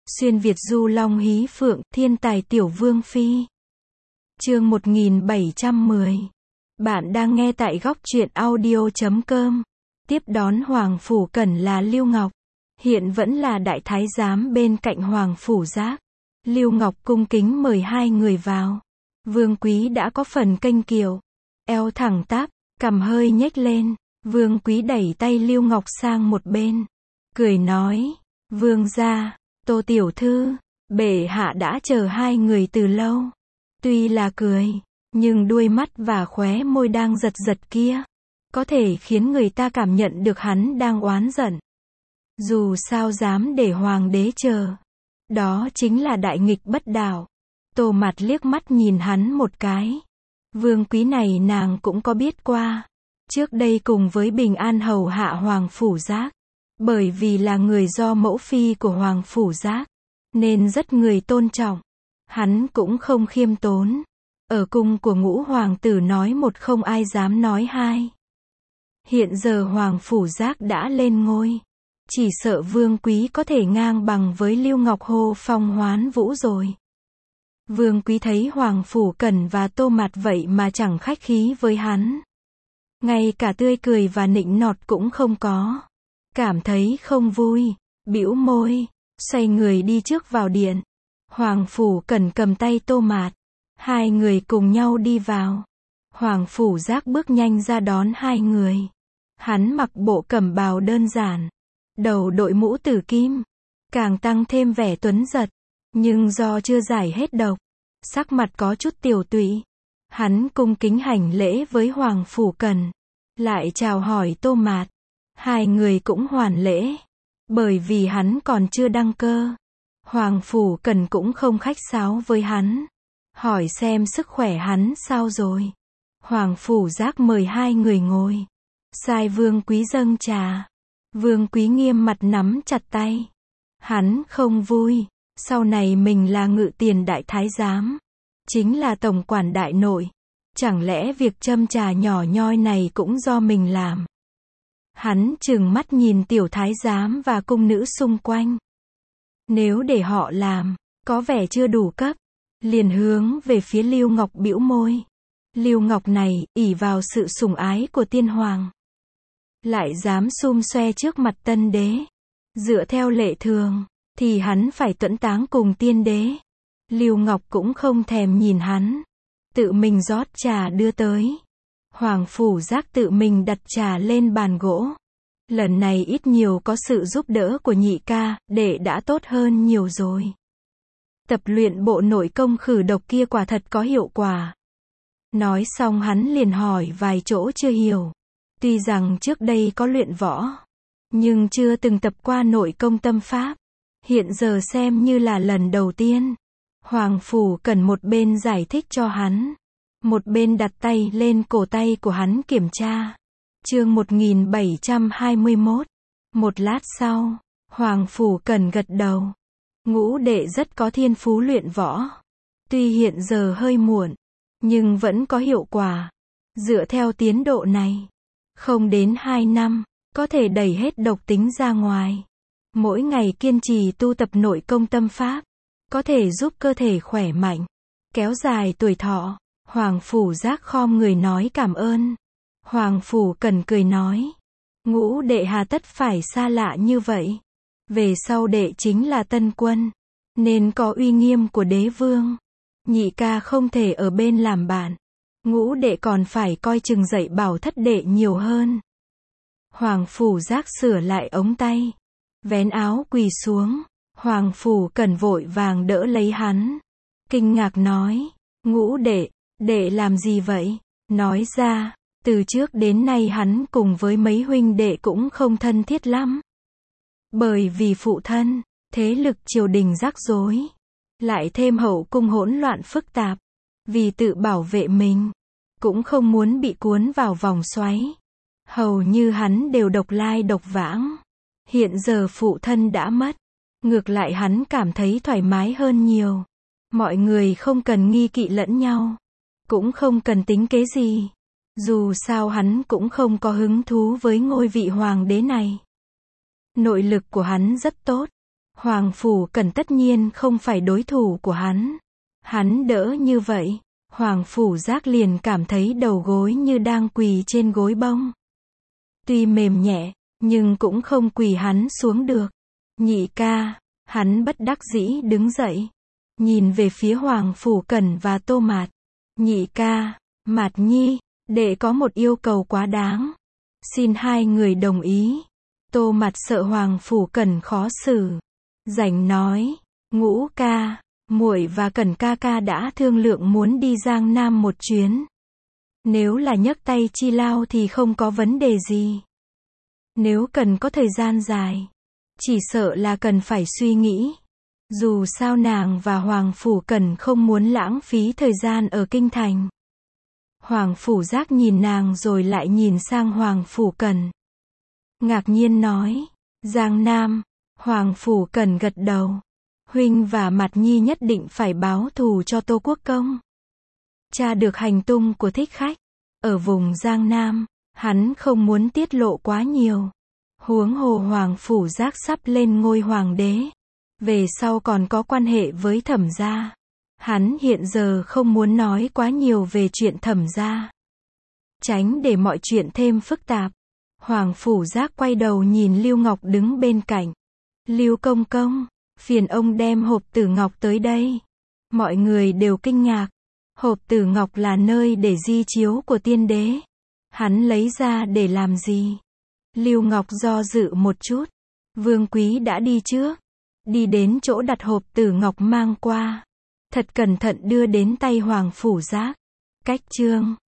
Xuyên Việt du long hí phượng, thiên tài tiểu vương phi. Chương 1710. Bạn đang nghe tại góc truyện audio.com. Tiếp đón Hoàng Phủ Cẩn là Lưu Ngọc. Hiện vẫn là đại thái giám bên cạnh Hoàng Phủ Giác. Lưu Ngọc cung kính mời hai người vào. Vương Quý đã có phần kênh kiệu, eo thẳng tắp, cằm hơi nhếch lên. Vương Quý đẩy tay Lưu Ngọc sang một bên, cười nói: Vương gia, Tô tiểu thư, bệ hạ đã chờ hai người từ lâu. Tuy là cười, nhưng đuôi mắt và khóe môi đang giật giật kia, có thể khiến người ta cảm nhận được hắn đang oán giận. Dù sao dám để hoàng đế chờ, đó chính là đại nghịch bất đạo. Tô Mạt liếc mắt nhìn hắn một cái. Vương Quý này nàng cũng có biết qua. Trước đây cùng với Bình An hầu hạ Hoàng Phủ Giác. Bởi vì là người do mẫu phi của Hoàng Phủ Giác, nên rất người tôn trọng. Hắn cũng không khiêm tốn. Ở cung của ngũ hoàng tử nói một không ai dám nói hai. Hiện giờ Hoàng Phủ Giác đã lên ngôi. Chỉ sợ Vương Quý có thể ngang bằng với Lưu Ngọc hô phong hoán vũ rồi. Vương Quý thấy Hoàng Phủ Cẩn và Tô Mạt vậy mà chẳng khách khí với hắn. Ngay cả tươi cười và nịnh nọt cũng không có. Cảm thấy không vui, bĩu môi, xoay người đi trước vào điện. Hoàng Phủ Cẩn cầm tay Tô Mạt. Hai người cùng nhau đi vào. Hoàng Phủ Giác bước nhanh ra đón hai người. Hắn mặc bộ cẩm bào đơn giản, đầu đội mũ tử kim, càng tăng thêm vẻ tuấn giật. Nhưng do chưa giải hết độc, sắc mặt có chút tiều tụy. Hắn cung kính hành lễ với Hoàng Phủ Cẩn, lại chào hỏi Tô Mạt. Hai người cũng hoàn lễ, bởi vì hắn còn chưa đăng cơ. Hoàng Phủ Cẩn cũng không khách sáo với hắn, hỏi xem sức khỏe hắn sao rồi. Hoàng Phủ Giác mời hai người ngồi, sai Vương Quý dâng trà. Vương Quý nghiêm mặt nắm chặt tay. Hắn không vui, sau này mình là ngự tiền đại thái giám, chính là tổng quản đại nội, chẳng lẽ việc châm trà nhỏ nhoi này cũng do mình làm? Hắn trừng mắt nhìn tiểu thái giám và cung nữ xung quanh. Nếu để họ làm, có vẻ chưa đủ cấp. Liền hướng về phía Lưu Ngọc bĩu môi. Lưu Ngọc này, ỷ vào sự sủng ái của tiên hoàng, lại dám xum xoe trước mặt tân đế. Dựa theo lệ thường, thì hắn phải tuẫn táng cùng tiên đế. Lưu Ngọc cũng không thèm nhìn hắn, tự mình rót trà đưa tới. Hoàng Phủ Giác tự mình đặt trà lên bàn gỗ. Lần này ít nhiều có sự giúp đỡ của nhị ca, đệ đã tốt hơn nhiều rồi. Tập luyện bộ nội công khử độc kia quả thật có hiệu quả. Nói xong hắn liền hỏi vài chỗ chưa hiểu. Tuy rằng trước đây có luyện võ, nhưng chưa từng tập qua nội công tâm pháp. Hiện giờ xem như là lần đầu tiên. Hoàng Phủ Cẩn một bên giải thích cho hắn, một bên đặt tay lên cổ tay của hắn kiểm tra. Chương 1721. Một lát sau, Hoàng Phủ Cẩn gật đầu. Ngũ đệ rất có thiên phú luyện võ. Tuy hiện giờ hơi muộn, nhưng vẫn có hiệu quả. Dựa theo tiến độ này, không đến 2 năm, có thể đẩy hết độc tính ra ngoài. Mỗi ngày kiên trì tu tập nội công tâm pháp, có thể giúp cơ thể khỏe mạnh, kéo dài tuổi thọ. Hoàng Phủ Giác khom người nói cảm ơn. Hoàng Phủ Cẩn cười nói: Ngũ đệ hà tất phải xa lạ như vậy. Về sau đệ chính là tân quân, nên có uy nghiêm của đế vương. Nhị ca không thể ở bên làm bạn. Ngũ đệ còn phải coi chừng dạy bảo thất đệ nhiều hơn. Hoàng Phủ Giác sửa lại ống tay, vén áo quỳ xuống. Hoàng Phủ Cẩn vội vàng đỡ lấy hắn, kinh ngạc nói: Ngũ đệ, đệ làm gì vậy? Nói ra, từ trước đến nay hắn cùng với mấy huynh đệ cũng không thân thiết lắm. Bởi vì phụ thân, thế lực triều đình rắc rối, lại thêm hậu cung hỗn loạn phức tạp. Vì tự bảo vệ mình, cũng không muốn bị cuốn vào vòng xoáy. Hầu như hắn đều độc lai độc vãng. Hiện giờ phụ thân đã mất, ngược lại hắn cảm thấy thoải mái hơn nhiều. Mọi người không cần nghi kỵ lẫn nhau, cũng không cần tính kế gì. Dù sao hắn cũng không có hứng thú với ngôi vị hoàng đế này. Nội lực của hắn rất tốt. Hoàng Phủ Cẩn tất nhiên không phải đối thủ của hắn. Hắn đỡ như vậy, Hoàng Phủ Giác liền cảm thấy đầu gối như đang quỳ trên gối bông. Tuy mềm nhẹ, nhưng cũng không quỳ hắn xuống được. Nhị ca, hắn bất đắc dĩ đứng dậy, nhìn về phía Hoàng Phủ Cẩn và Tô Mạt. Nhị ca, Mạt Nhi, đệ có một yêu cầu quá đáng. Xin hai người đồng ý. Tô Mạt sợ Hoàng Phủ Cẩn khó xử, rảnh nói, Ngũ ca, muội và Cẩn ca ca đã thương lượng muốn đi Giang Nam một chuyến. Nếu là nhấc tay chi lao thì không có vấn đề gì. Nếu cần có thời gian dài, chỉ sợ là cần phải suy nghĩ. Dù sao nàng và Hoàng Phủ Cẩn không muốn lãng phí thời gian ở kinh thành. Hoàng Phủ Giác nhìn nàng rồi lại nhìn sang Hoàng Phủ Cẩn. Ngạc nhiên nói, Giang Nam. Hoàng Phủ Cẩn gật đầu. Huynh và Mạt Nhi nhất định phải báo thù cho Tô Quốc Công. Tra được hành tung của thích khách ở vùng Giang Nam, hắn không muốn tiết lộ quá nhiều. Huống hồ Hoàng Phủ Giác sắp lên ngôi hoàng đế, về sau còn có quan hệ với Thẩm gia. Hắn hiện giờ không muốn nói quá nhiều về chuyện Thẩm gia, tránh để mọi chuyện thêm phức tạp. Hoàng Phủ Giác quay đầu nhìn Lưu Ngọc đứng bên cạnh. Lưu công công, phiền ông đem hộp tử ngọc tới đây. Mọi người đều kinh ngạc. Hộp tử ngọc là nơi để di chiếu của tiên đế. Hắn lấy ra để làm gì? Lưu Ngọc do dự một chút. Vương quý đã đi trước, đi đến chỗ đặt hộp tử ngọc mang qua, thật cẩn thận đưa đến tay Hoàng Phủ Giác. Cách chương